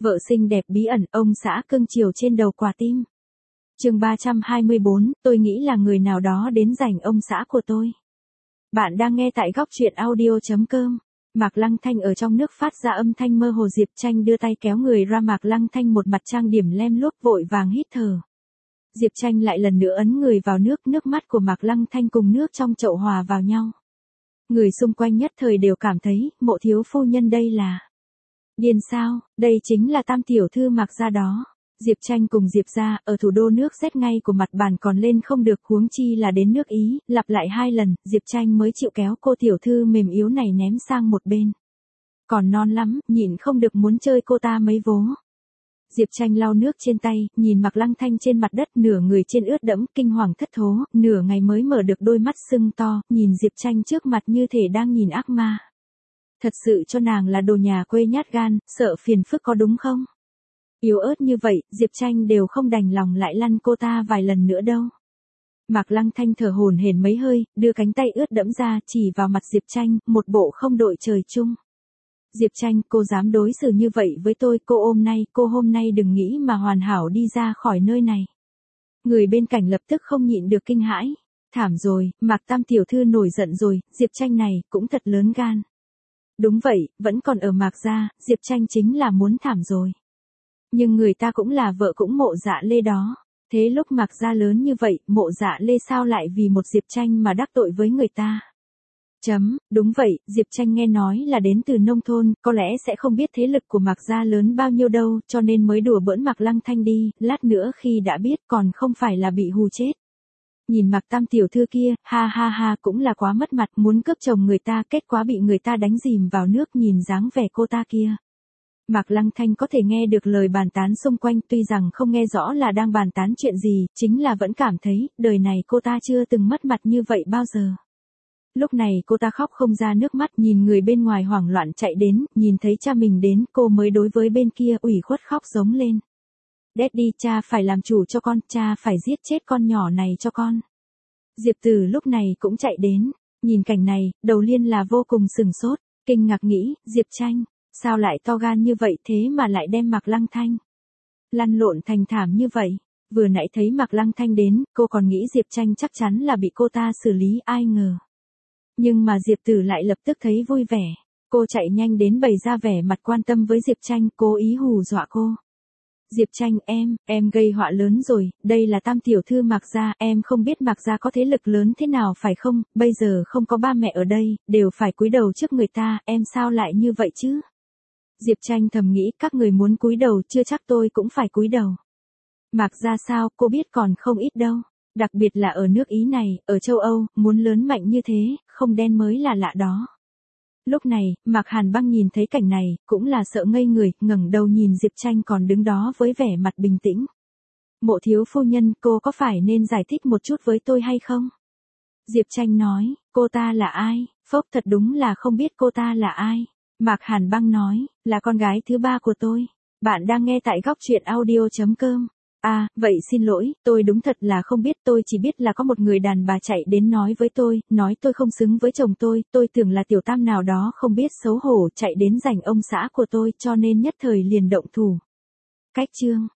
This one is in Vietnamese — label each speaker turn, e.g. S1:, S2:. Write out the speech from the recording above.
S1: Vợ xinh đẹp bí ẩn, ông xã cưng chiều trên đầu quả tim. Chương 324, tôi nghĩ là người nào đó đến giành ông xã của tôi. Bạn đang nghe tại góc truyện audio.com. Mạc Lăng Thanh ở trong nước phát ra âm thanh mơ hồ. Diệp Tranh đưa tay kéo người ra. Mạc Lăng Thanh một mặt trang điểm lem luốc vội vàng hít thở. Diệp Tranh lại lần nữa ấn người vào nước mắt của Mạc Lăng Thanh cùng nước trong chậu hòa vào nhau. Người xung quanh nhất thời đều cảm thấy, Mộ thiếu phu nhân đây là điên sao, đây chính là Tam tiểu thư Mạc gia đó. Diệp Tranh cùng Diệp gia, ở thủ đô nước rét ngay của mặt bàn còn lên không được, huống chi là đến nước Ý, lặp lại 2 lần, Diệp Tranh mới chịu kéo cô tiểu thư mềm yếu này ném sang một bên. Còn non lắm, nhịn không được muốn chơi cô ta mấy vố. Diệp Tranh lau nước trên tay, nhìn Mạc Lăng Thanh trên mặt đất nửa người trên ướt đẫm, kinh hoàng thất thố, nửa ngày mới mở được đôi mắt sưng to, nhìn Diệp Tranh trước mặt như thể đang nhìn ác ma. Thật sự cho nàng là đồ nhà quê nhát gan, sợ phiền phức có đúng không? Yếu ớt như vậy, Diệp Tranh đều không đành lòng lại lăn cô ta vài lần nữa đâu. Mạc Lăng Thanh thở hổn hển mấy hơi, đưa cánh tay ướt đẫm ra chỉ vào mặt Diệp Tranh, một bộ không đội trời chung. Diệp Tranh, cô dám đối xử như vậy với tôi, cô hôm nay đừng nghĩ mà hoàn hảo đi ra khỏi nơi này. Người bên cạnh lập tức không nhịn được kinh hãi. Thảm rồi, Mạc Tam tiểu thư nổi giận rồi, Diệp Tranh này cũng thật lớn gan. Đúng vậy, vẫn còn ở Mạc gia, Diệp Tranh chính là muốn thảm rồi. Nhưng người ta cũng là vợ cũng Mộ Dạ Lê đó. Thế lúc Mạc gia lớn như vậy, Mộ Dạ Lê sao lại vì một Diệp Tranh mà đắc tội với người ta? Đúng vậy, Diệp Tranh nghe nói là đến từ nông thôn, có lẽ sẽ không biết thế lực của Mạc gia lớn bao nhiêu đâu, cho nên mới đùa bỡn Mạc Lăng Thanh đi, lát nữa khi đã biết còn không phải là bị hù chết. Nhìn Mạc Tam tiểu thư kia, ha, cũng là quá mất mặt, muốn cướp chồng người ta, kết quả bị người ta đánh dìm vào nước, nhìn dáng vẻ cô ta kia. Mạc Lăng Thanh có thể nghe được lời bàn tán xung quanh, tuy rằng không nghe rõ là đang bàn tán chuyện gì, chính là vẫn cảm thấy, đời này cô ta chưa từng mất mặt như vậy bao giờ. Lúc này cô ta khóc không ra nước mắt, nhìn người bên ngoài hoảng loạn chạy đến, nhìn thấy cha mình đến, cô mới đối với bên kia ủy khuất khóc giống lên. Daddy, cha phải làm chủ cho con, cha phải giết chết con nhỏ này cho con. Diệp Tử lúc này cũng chạy đến, nhìn cảnh này, Đầu Liên là vô cùng sừng sốt, kinh ngạc nghĩ, Diệp Tranh, sao lại to gan như vậy thế mà lại đem Mạc Lăng Thanh lăn lộn thành thảm như vậy. Vừa nãy thấy Mạc Lăng Thanh đến, cô còn nghĩ Diệp Tranh chắc chắn là bị cô ta xử lý, ai ngờ. Nhưng mà Diệp Tử lại lập tức thấy vui vẻ, cô chạy nhanh đến bày ra vẻ mặt quan tâm với Diệp Tranh, cố ý hù dọa cô. Diệp Tranh, em gây họa lớn rồi, đây là Tam tiểu thư Mạc gia, em không biết Mạc gia có thế lực lớn thế nào phải không, bây giờ không có ba mẹ ở đây, đều phải cúi đầu trước người ta, em sao lại như vậy chứ? Diệp Tranh thầm nghĩ, các người muốn cúi đầu chưa chắc tôi cũng phải cúi đầu. Mạc gia sao, cô biết còn không ít đâu, đặc biệt là ở nước Ý này, ở châu Âu, muốn lớn mạnh như thế, không đen mới là lạ đó. Lúc này, Mạc Hàn Băng nhìn thấy cảnh này, cũng là sợ ngây người, ngẩng đầu nhìn Diệp Tranh còn đứng đó với vẻ mặt bình tĩnh. Mộ thiếu phu nhân, cô có phải nên giải thích một chút với tôi hay không? Diệp Tranh nói, cô ta là ai? Phốc, thật đúng là không biết cô ta là ai. Mạc Hàn Băng nói, là con gái thứ 3 của tôi. Bạn đang nghe tại góc truyện audio.com. À, vậy xin lỗi, tôi đúng thật là không biết, tôi chỉ biết là có một người đàn bà chạy đến nói với tôi, nói tôi không xứng với chồng tôi tưởng là tiểu tam nào đó không biết xấu hổ chạy đến giành ông xã của tôi cho nên nhất thời liền động thủ. Cách chương